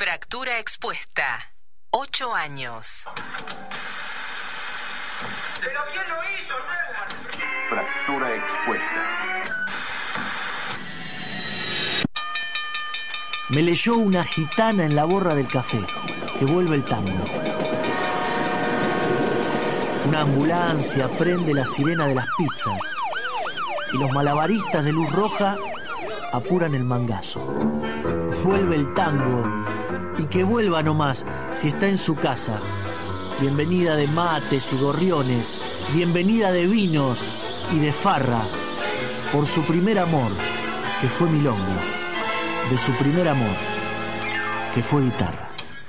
Fractura expuesta. 8 años. ¿Pero quién lo hizo, Neumann? Fractura expuesta. Me leyó una gitana en la borra del café, que vuelve el tango. Una ambulancia prende la sirena de las pizzas y los malabaristas de luz roja apuran el mangazo. Vuelve el tango y que vuelva nomás si está en su casa. Bienvenida de mates y gorriones, bienvenida de vinos y de farra, por su primer amor, que fue milonga, de su primer amor, que fue guitarra.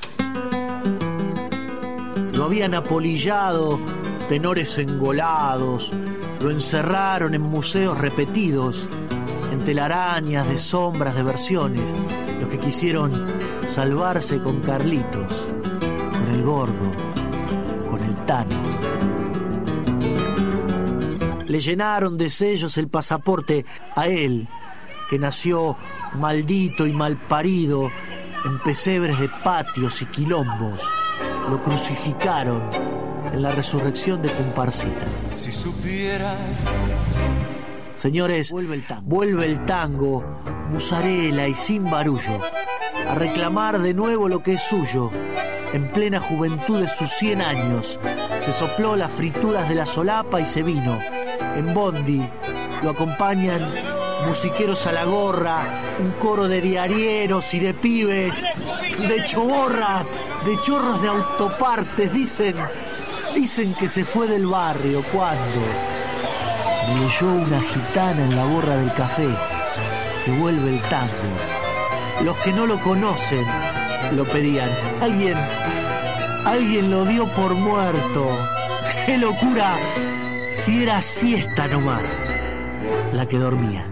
Lo habían apolillado tenores engolados, lo encerraron en museos repetidos, en telarañas de sombras de versiones, los que quisieron salvarse con Carlitos, con el gordo, con el Tano. Le llenaron de sellos el pasaporte a él, que nació maldito y malparido en pesebres de patios y quilombos. Lo crucificaron en la resurrección de Comparsitas. Si supiera. Señores, vuelve el tango, musarela y sin barullo, a reclamar de nuevo lo que es suyo. En plena juventud de sus 100 años, se sopló las frituras de la solapa y se vino. En bondi lo acompañan musiqueros a la gorra, un coro de diarieros y de pibes, de choborras, de chorros de autopartes. Dicen que se fue del barrio. ¿Cuándo? Me leyó una gitana en la borra del café, que vuelve el tango. Los que no lo conocen lo pedían. Alguien lo dio por muerto. ¡Qué locura! Si era siesta nomás la que dormía.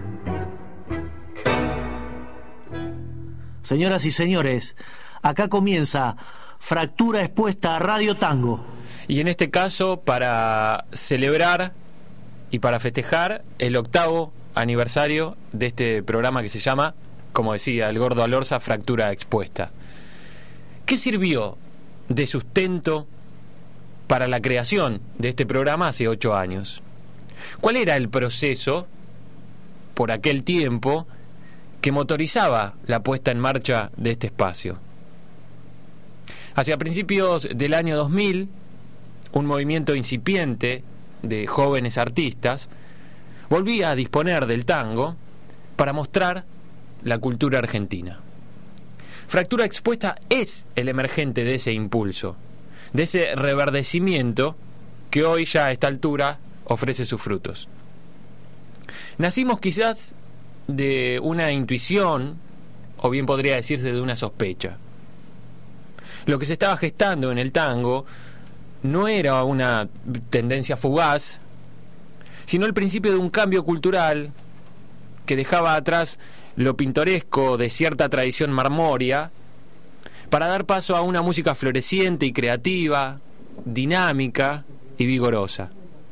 Señoras y señores, acá comienza Fractura expuesta a Radio Tango. Y en este caso, para celebrar y para festejar el 8º aniversario de este programa que se llama, como decía el Gordo Alorza, Fractura expuesta. ¿Qué sirvió de sustento para la creación de este programa hace 8 años? ¿Cuál era el proceso, por aquel tiempo, que motorizaba la puesta en marcha de este espacio? Hacia principios del año 2000, un movimiento incipiente de jóvenes artistas volvía a disponer del tango para mostrar la cultura argentina. Fractura expuesta es el emergente de ese impulso, de ese reverdecimiento que hoy ya a esta altura ofrece sus frutos. Nacimos quizás de una intuición, o bien podría decirse de una sospecha. Lo que se estaba gestando en el tango no era una tendencia fugaz, sino el principio de un cambio cultural que dejaba atrás lo pintoresco de cierta tradición marmórea para dar paso a una música floreciente y creativa, dinámica y vigorosa.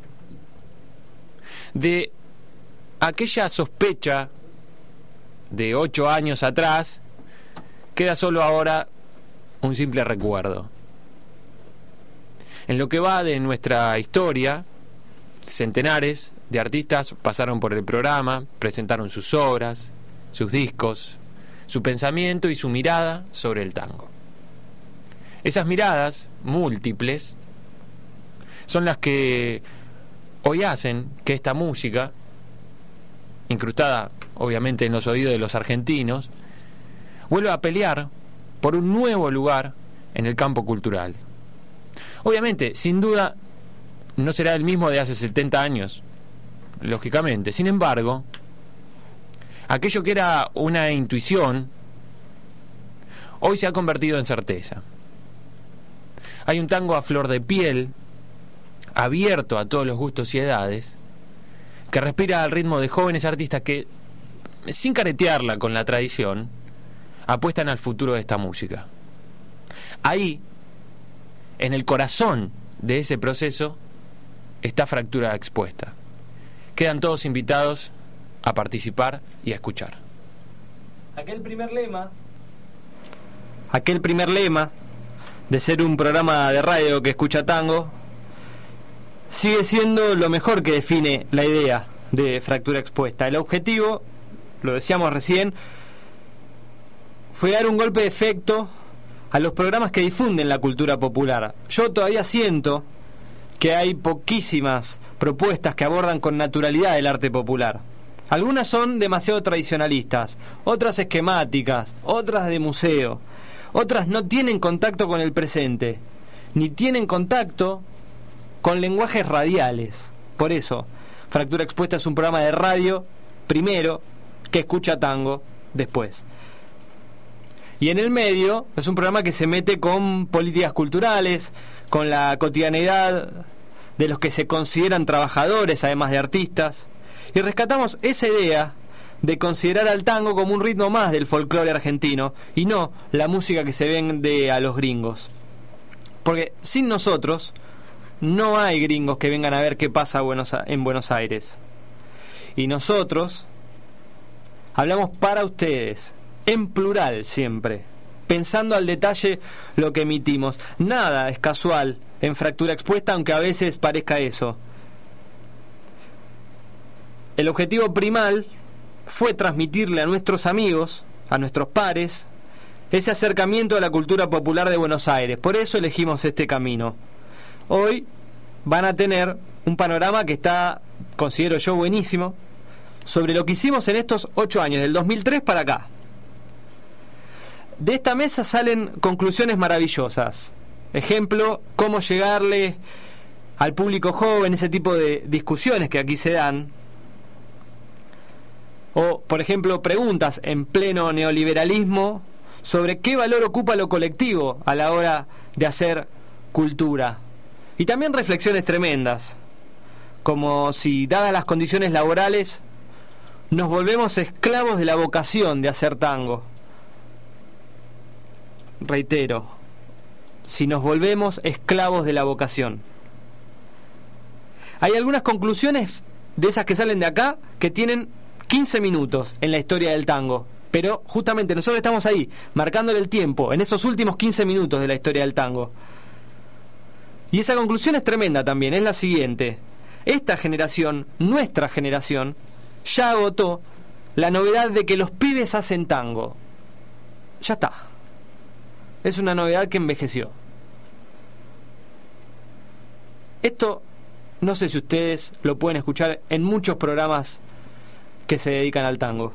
De aquella sospecha de 8 años atrás queda solo ahora un simple recuerdo. En lo que va de nuestra historia, centenares de artistas pasaron por el programa, presentaron sus obras, sus discos, su pensamiento y su mirada sobre el tango. Esas miradas múltiples son las que hoy hacen que esta música, incrustada obviamente en los oídos de los argentinos, vuelva a pelear por un nuevo lugar en el campo cultural. Obviamente, sin duda, no será el mismo de hace 70 años, lógicamente. Sin embargo, aquello que era una intuición, hoy se ha convertido en certeza. Hay un tango a flor de piel, abierto a todos los gustos y edades, que respira al ritmo de jóvenes artistas que, sin caretearla con la tradición, apuestan al futuro de esta música. Ahí, en el corazón de ese proceso, está Fractura expuesta. Quedan todos invitados a participar y a escuchar. Aquel primer lema aquel primer lema de ser un programa de radio que escucha tango, sigue siendo lo mejor que define la idea de Fractura Expuesta. El objetivo, lo decíamos recién, fue dar un golpe de efecto a los programas que difunden la cultura popular. Yo todavía siento que hay poquísimas propuestas que abordan con naturalidad el arte popular. Algunas son demasiado tradicionalistas, otras esquemáticas, otras de museo, otras no tienen contacto con el presente, ni tienen contacto con lenguajes radiales. Por eso, Fractura Expuesta es un programa de radio, primero, que escucha tango, después. Y en el medio, es un programa que se mete con políticas culturales, con la cotidianidad de los que se consideran trabajadores, además de artistas. Y rescatamos esa idea de considerar al tango como un ritmo más del folclore argentino y no la música que se vende a los gringos. Porque sin nosotros no hay gringos que vengan a ver qué pasa en Buenos Aires. Y nosotros hablamos para ustedes, en plural siempre, pensando al detalle lo que emitimos. Nada es casual en Fractura Expuesta, aunque a veces parezca eso. El objetivo primal fue transmitirle a nuestros amigos, a nuestros pares, ese acercamiento a la cultura popular de Buenos Aires. Por eso elegimos este camino. Hoy van a tener un panorama que está, considero yo, buenísimo, sobre lo que hicimos en estos 8 años, del 2003 para acá. De esta mesa salen conclusiones maravillosas. Ejemplo, cómo llegarle al público joven, ese tipo de discusiones que aquí se dan. O, por ejemplo, preguntas en pleno neoliberalismo sobre qué valor ocupa lo colectivo a la hora de hacer cultura. Y también reflexiones tremendas, como si, dadas las condiciones laborales, nos volvemos esclavos de la vocación de hacer tango. Reitero, si nos volvemos esclavos de la vocación. Hay algunas conclusiones de esas que salen de acá que tienen 15 minutos en la historia del tango, pero justamente nosotros estamos ahí, marcándole el tiempo, en esos últimos 15 minutos de la historia del tango. Y esa conclusión es tremenda también, es la siguiente: esta generación, nuestra generación, ya agotó la novedad de que los pibes hacen tango. Ya está. Es una novedad que envejeció. Esto, no sé si ustedes lo pueden escuchar en muchos programas que se dedican al tango.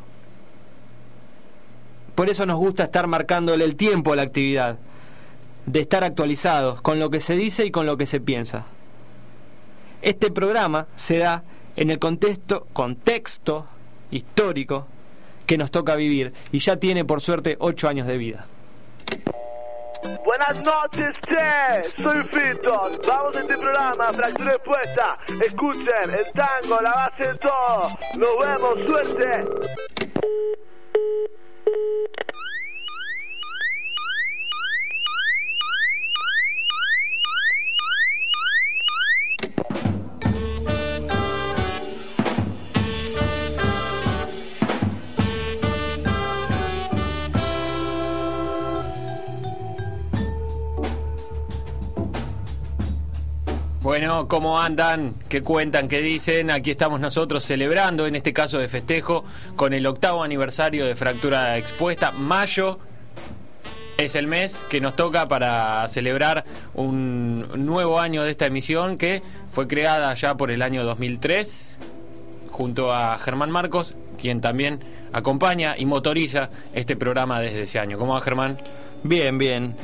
Por eso nos gusta estar marcándole el tiempo a la actividad, de estar actualizados con lo que se dice y con lo que se piensa. Este programa se da en el contexto histórico que nos toca vivir y ya tiene por suerte 8 años de vida. Buenas noches, che, soy Fito. Vamos a este programa, Fractura Expuesta. Escuchen, el tango, la base de todo. Nos vemos, suerte. Bueno, ¿cómo andan? ¿Qué cuentan? ¿Qué dicen? Aquí estamos nosotros celebrando, en este caso de festejo, con el 8º aniversario de Fractura Expuesta. Mayo es el mes que nos toca para celebrar un nuevo año de esta emisión que fue creada ya por el año 2003, junto a Germán Marcos, quien también acompaña y motoriza este programa desde ese año. ¿Cómo va, Germán? Bien, bien.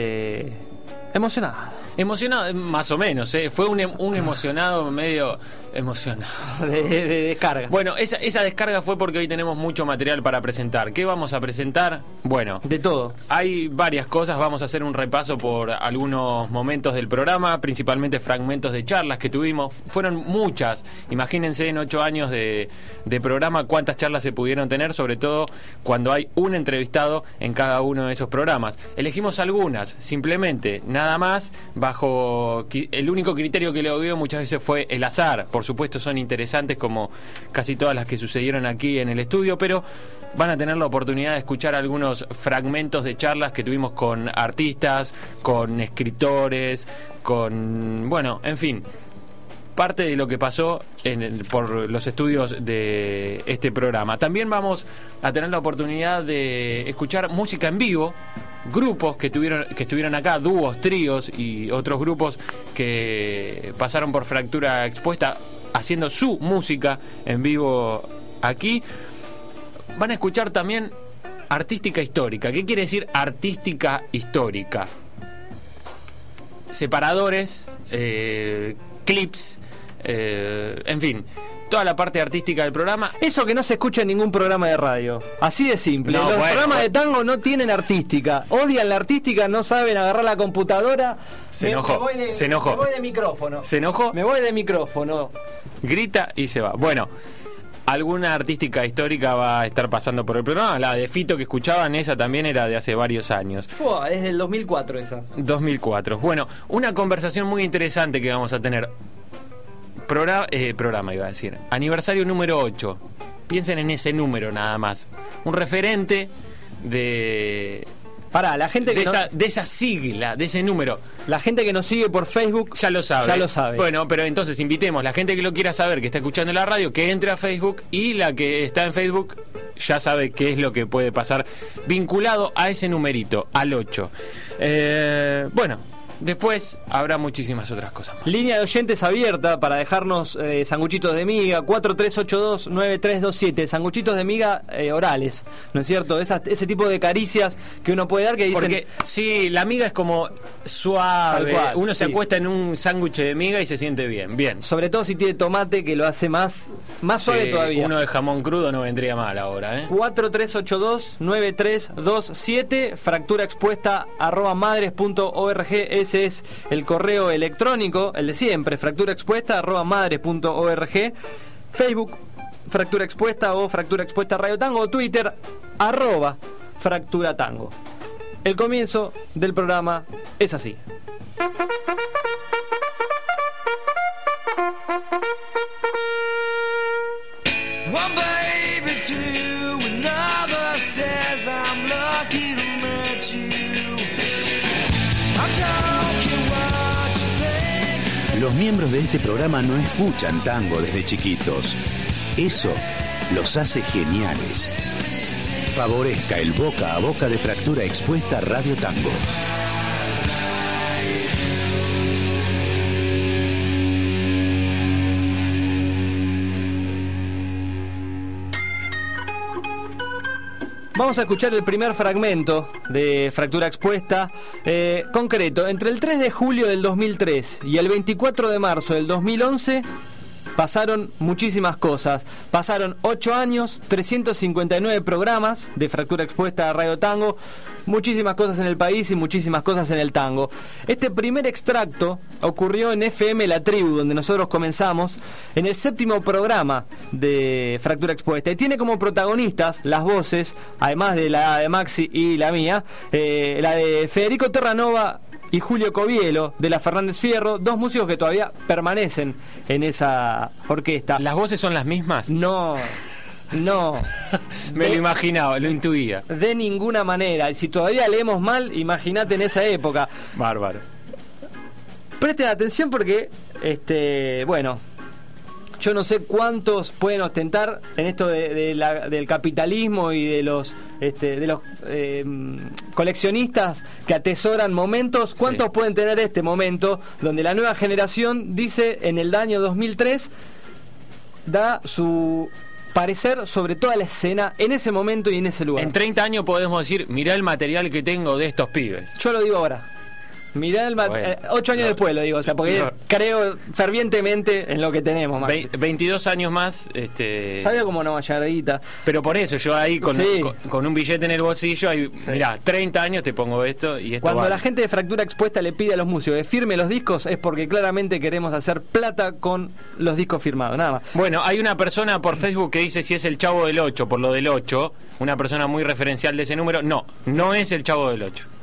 Emocionado, más o menos, ¿eh? Fue un emocionado medio emocionado. De descarga. Bueno, esa descarga fue porque hoy tenemos mucho material para presentar. ¿Qué vamos a presentar? Bueno, de todo. Hay varias cosas. Vamos a hacer un repaso por algunos momentos del programa, principalmente fragmentos de charlas que tuvimos. Fueron muchas. Imagínense en 8 años de programa cuántas charlas se pudieron tener, sobre todo cuando hay un entrevistado en cada uno de esos programas. Elegimos algunas, simplemente, nada más, bajo el único criterio que le dio muchas veces fue el azar. Por supuesto son interesantes como casi todas las que sucedieron aquí en el estudio, pero van a tener la oportunidad de escuchar algunos fragmentos de charlas que tuvimos con artistas, con escritores, con... bueno, en fin, parte de lo que pasó por los estudios de este programa. También vamos a tener la oportunidad de escuchar música en vivo, grupos que estuvieron acá, dúos, tríos y otros grupos que pasaron por Fractura Expuesta haciendo su música en vivo aquí. Van a escuchar también artística histórica. ¿Qué quiere decir artística histórica? Separadores, clips, en fin, toda la parte artística del programa. Eso que no se escucha en ningún programa de radio. Así de simple. Los programas de tango no tienen artística. Odian la artística, no saben agarrar la computadora. Se enojó. Me voy de micrófono. ¿Se enojó? Me voy de micrófono. Grita y se va. Bueno, alguna artística histórica va a estar pasando por el programa. La de Fito que escuchaban, esa también era de hace varios años. Es del 2004 esa. 2004. Bueno, una conversación muy interesante que vamos a tener. Programa iba a decir. Aniversario número 8. Piensen en ese número nada más. Un referente de... la gente que de esa sigla, de ese número. La gente que nos sigue por Facebook ya lo sabe. Ya lo sabe. Bueno, pero entonces invitemos la gente que lo quiera saber, que está escuchando la radio, que entre a Facebook, y la que está en Facebook ya sabe qué es lo que puede pasar vinculado a ese numerito, al 8. Bueno, después habrá muchísimas otras cosas más. Línea de oyentes abierta para dejarnos sanguchitos de miga, 4382-9327, sanguchitos de miga orales, ¿no es cierto? Ese tipo de caricias que uno puede dar que dicen... Porque sí, la miga es como suave, uno se acuesta en un sándwich de miga y se siente bien, bien. Sobre todo si tiene tomate, que lo hace más suave todavía. Uno de jamón crudo no vendría mal ahora, 4382-9327, fractura expuesta @madres.org. Ese es el correo electrónico, el de siempre, fracturaexpuesta@madres.org. Facebook, Fractura Expuesta o Fractura Expuesta Radio Tango, o Twitter, @Fractura Tango. El comienzo del programa es así. One baby, two, another says I'm lucky to meet you. Los miembros de este programa no escuchan tango desde chiquitos. Eso los hace geniales. Favorezca el boca a boca de Fractura Expuesta Radio Tango. Vamos a escuchar el primer fragmento de Fractura Expuesta, concreto. Entre el 3 de julio del 2003 y el 24 de marzo del 2011 pasaron muchísimas cosas. Pasaron 8 años, 359 programas de Fractura Expuesta a Radio Tango, muchísimas cosas en el país y muchísimas cosas en el tango. Este primer extracto ocurrió en FM La Tribu, donde nosotros comenzamos, en el 7º programa de Fractura Expuesta. Y tiene como protagonistas las voces, además de la de Maxi y la mía, la de Federico Terranova y Julio Covielo, de la Fernández Fierro, dos músicos que todavía permanecen en esa orquesta. ¿Las voces son las mismas? No. Me lo imaginaba, lo intuía. De ninguna manera. Y si todavía leemos mal, imagínate en esa época. Bárbaro. Presten atención porque, bueno, yo no sé cuántos pueden ostentar en esto del capitalismo y de los coleccionistas que atesoran momentos. ¿Cuántos pueden tener este momento donde la nueva generación dice en el año 2003 da su parecer sobre toda la escena en ese momento y en ese lugar? En 30 años podemos decir, mirá el material que tengo de estos pibes. Yo lo digo ahora. Mirá 8 años después lo digo, o sea, porque creo fervientemente en lo que tenemos, Maxi. 22 años más, ¿sabía cómo no vallarguita? Pero por eso, yo ahí con un billete en el bolsillo, ahí, mirá, 30 años te pongo esto y esto. Cuando la gente de Fractura Expuesta le pide a los músicos que firme los discos, es porque claramente queremos hacer plata con los discos firmados, nada más. Bueno, hay una persona por Facebook que dice si es el Chavo del 8, por lo del 8, una persona muy referencial de ese número. No es el Chavo del 8.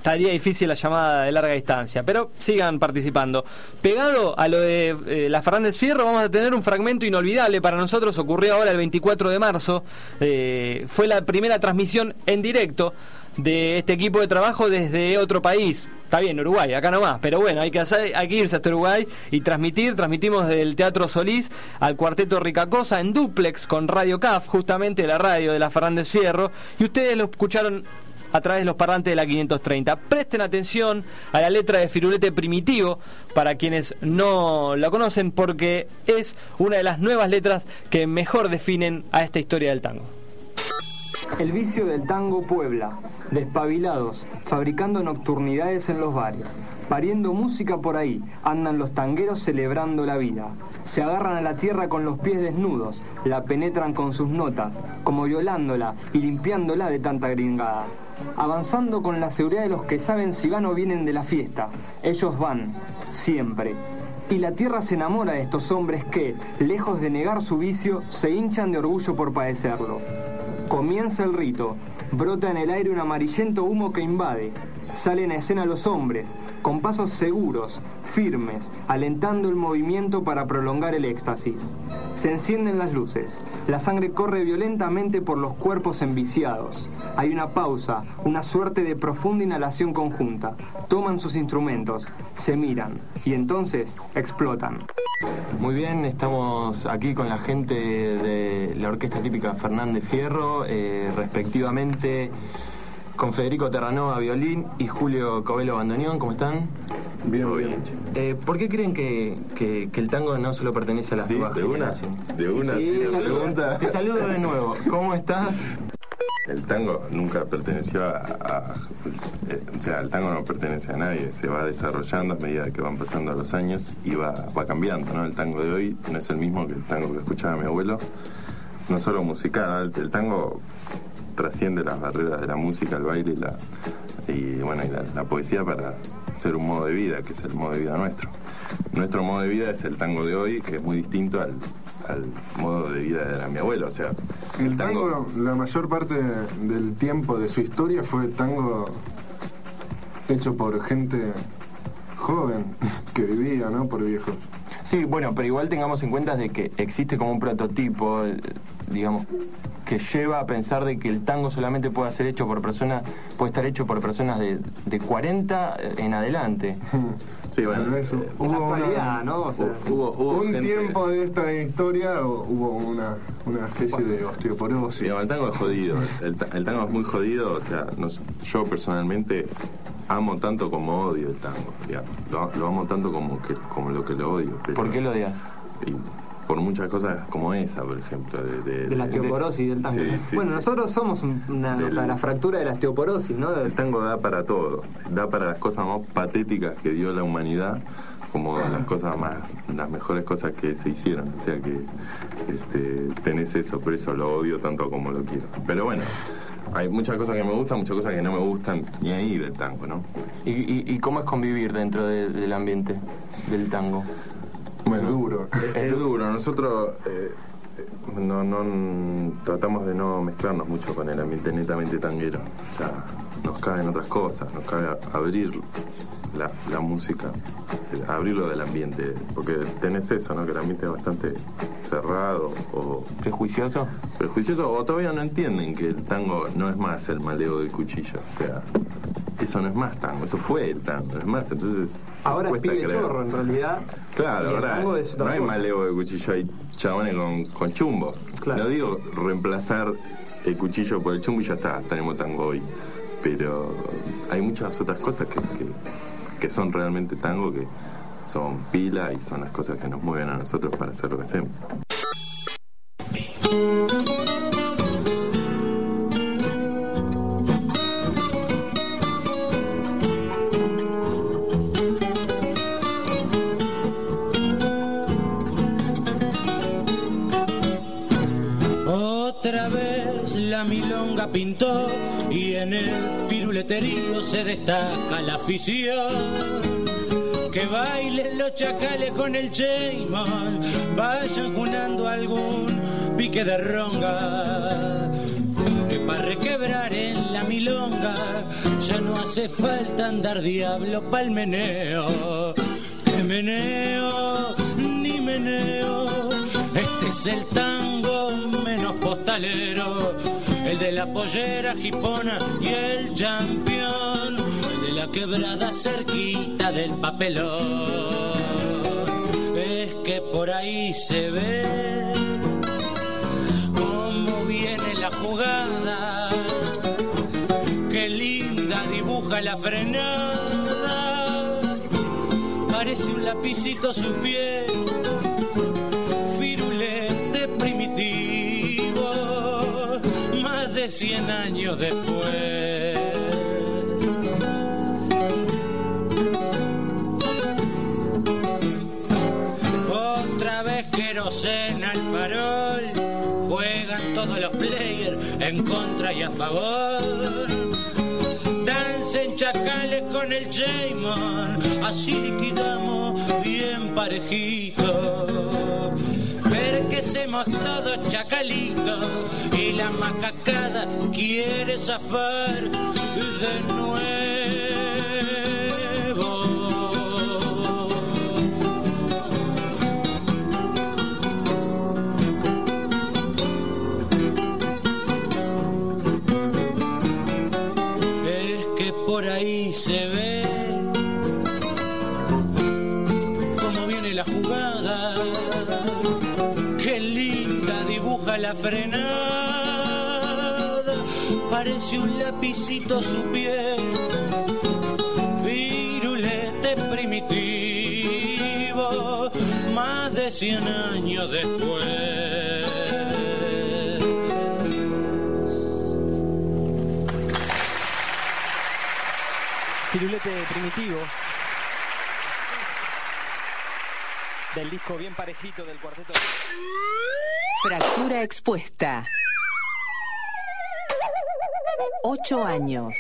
estaría difícil la llamada de larga distancia, pero sigan participando. Pegado a lo de la Fernández Fierro, vamos a tener un fragmento inolvidable para nosotros. Ocurrió ahora el 24 de marzo. Fue la primera transmisión en directo de este equipo de trabajo desde otro país. Está bien, Uruguay, acá nomás, pero bueno, hay que irse hasta Uruguay y transmitimos del Teatro Solís al Cuarteto Ricacosa en dúplex con Radio CAF, justamente la radio de la Fernández Fierro, y ustedes lo escucharon a través de los parlantes de la 530. Presten atención a la letra de Firulete Primitivo, para quienes no la conocen, porque es una de las nuevas letras que mejor definen a esta historia del tango. El vicio del tango puebla, despabilados, fabricando nocturnidades en los bares, pariendo música por ahí, andan los tangueros celebrando la vida. Se agarran a la tierra con los pies desnudos, la penetran con sus notas, como violándola y limpiándola de tanta gringada. Avanzando con la seguridad de los que saben si van o vienen de la fiesta. Ellos van, siempre. Y la tierra se enamora de estos hombres que, lejos de negar su vicio, se hinchan de orgullo por padecerlo. Comienza el rito, brota en el aire un amarillento humo que invade. Salen a escena los hombres, con pasos seguros, firmes, alentando el movimiento para prolongar el éxtasis. Se encienden las luces, la sangre corre violentamente por los cuerpos enviciados. Hay una pausa, una suerte de profunda inhalación conjunta. Toman sus instrumentos, se miran y entonces explotan. Muy bien, estamos aquí con la gente de la Orquesta Típica Fernández Fierro, respectivamente con Federico Terranova violín y Julio Covelo bandoneón. ¿Cómo están? Bien, bien. ¿Por qué creen que el tango no solo pertenece a las nuevas generaciones? De una, pregunta. Te saludo de nuevo. ¿Cómo estás? El tango nunca perteneció o sea, el tango no pertenece a nadie, se va desarrollando a medida que van pasando los años y va cambiando, ¿no? El tango de hoy no es el mismo que el tango que escuchaba mi abuelo, no solo musical, ¿no? El tango trasciende las barreras de la música, el baile y la poesía para ser un modo de vida, que es el modo de vida nuestro. Nuestro modo de vida es el tango de hoy, que es muy distinto al modo de vida de mi abuelo. O sea, el tango, la mayor parte del tiempo de su historia fue tango hecho por gente joven que vivía, ¿no? Por viejos. Sí, bueno, pero igual tengamos en cuenta de que existe como un prototipo, digamos, que lleva a pensar de que el tango solamente puede estar hecho por personas de 40 en adelante. Sí, bueno, hubo una actualidad, ¿no? O sea, hubo un tiempo de esta historia, hubo una especie de osteoporosis. Sí, el tango es jodido, el tango es muy jodido, o sea, yo personalmente amo tanto como odio el tango, digamos. Lo amo tanto como lo que lo odio. ¿Por qué lo odias? Por muchas cosas como esa, por ejemplo. De la osteoporosis del tango. Sí, bueno, nosotros somos la fractura de la osteoporosis, ¿no? El tango da para todo, da para las cosas más patéticas que dio la humanidad, como las mejores cosas que se hicieron. O sea que tenés eso, por eso lo odio tanto como lo quiero. Pero bueno, hay muchas cosas que me gustan, muchas cosas que no me gustan, ni ahí del tango, ¿no? ¿Y cómo es convivir dentro del ambiente del tango? Bueno, duro. Es duro. Nosotros no tratamos de no mezclarnos mucho con el ambiente netamente tanguero. O sea, nos caben otras cosas, nos cabe abrir la música, abrirlo del ambiente, porque tenés eso, ¿no? Que el ambiente es bastante cerrado o prejuicioso, o todavía no entienden que el tango no es más el maleo del cuchillo. O sea, eso no es más tango, eso fue el tango, no es más. Entonces ahora es pibe chorro en realidad. Claro, ahora no hay maleo de cuchillo, hay chabones con chumbo. Claro. No digo reemplazar el cuchillo por el chumbo y ya está, tenemos tango hoy. Pero hay muchas otras cosas que son realmente tango, que son pila y son las cosas que nos mueven a nosotros para hacer lo que hacemos. Otra vez la milonga pintó y en el firuleterío se destaca la afición. Que bailen los chacales con el Cheymon, vayan junando algún pique de ronga. Que para requebrar en la milonga ya no hace falta andar diablo pa'l meneo. Que meneo, ni meneo, este es el tango menos postalero, el de la pollera jipona y el champión, el de la quebrada cerquita del papelón. Es que por ahí se ve cómo viene la jugada, qué linda dibuja la frenada, parece un lapicito su pie, firulete primitivo, más de 100 años después. Otra vez querosena al farol, juegan todos los players en contra y a favor. Dancen chacales con el Jaymon, así liquidamos bien parejito. Perquecemos todos chacalitos y la macacada quiere zafar de nuevo. Es que por ahí se ve cómo viene la jugada, qué linda dibuja la frenada, parece un lapicito su pie, firulete primitivo, más de 100 años después. Firulete primitivo del disco Bien Parejito del cuarteto. Fractura expuesta. 8 años.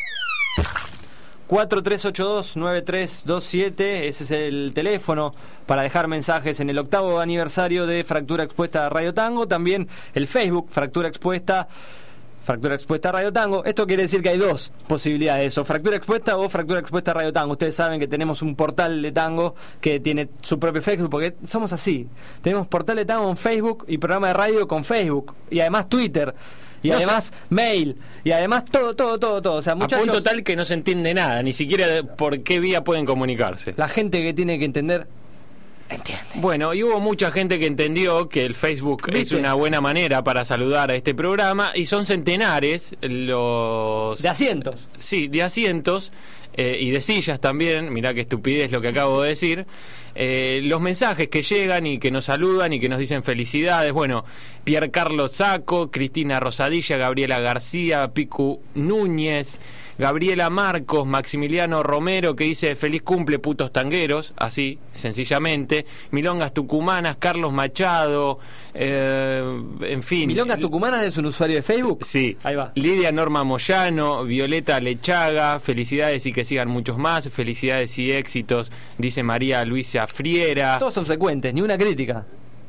4382-9327, ese es el teléfono para dejar mensajes en el 8º aniversario de Fractura Expuesta Radio Tango. También el Facebook, Fractura Expuesta Radio Tango. Esto quiere decir que hay dos posibilidades, o Fractura Expuesta o Fractura Expuesta Radio Tango. Ustedes saben que tenemos un portal de tango que tiene su propio Facebook, porque somos así. Tenemos portal de tango en Facebook y programa de radio con Facebook, y además Twitter, y no además mail, y además todo. O sea, muchachos, a punto tal que no se entiende nada, ni siquiera por qué vía pueden comunicarse. La gente que tiene que entender entiende. Bueno, y hubo mucha gente que entendió que el Facebook es una buena manera para saludar a este programa, y son centenares los... de asientos. Sí, de asientos y de sillas también. Mirá qué estupidez lo que acabo de decir. Los mensajes que llegan y que nos saludan y que nos dicen felicidades. Bueno, Pierre Carlos Saco, Cristina Rosadilla, Gabriela García, Picu Núñez, Gabriela Marcos, Maximiliano Romero, que dice feliz cumple putos tangueros, así sencillamente, Milongas Tucumanas, Carlos Machado, en fin. ¿Milongas Tucumanas es un usuario de Facebook? Sí, ahí va. Lidia Norma Moyano, Violeta Lechaga, felicidades y que sigan muchos más, felicidades y éxitos, dice María Luisa Friera. Todos subsecuentes, ni una crítica.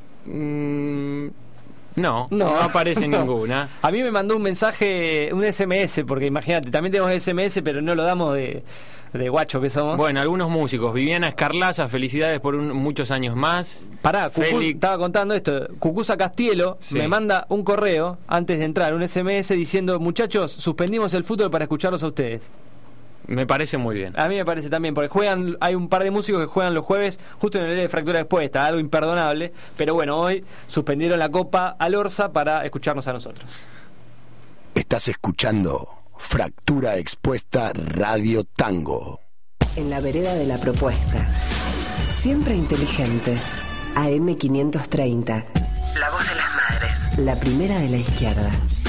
No aparece ninguna. A mí me mandó un mensaje, un SMS, porque imagínate, también tenemos SMS, pero no lo damos de guacho que somos. Bueno, algunos músicos. Viviana Escarlaza, felicidades por muchos años más. Pará, estaba contando esto. Cucuza Castielo me manda un correo antes de entrar, un SMS diciendo: muchachos, suspendimos el fútbol para escucharlos a ustedes. Me parece muy bien. A mí me parece también, porque hay un par de músicos que juegan los jueves justo en el área de Fractura Expuesta, algo imperdonable, pero bueno, hoy suspendieron la Copa al Orsa para escucharnos a nosotros. Estás escuchando Fractura Expuesta Radio Tango. En la vereda de la propuesta. Siempre inteligente. AM 530. La voz de las madres. La primera de la izquierda.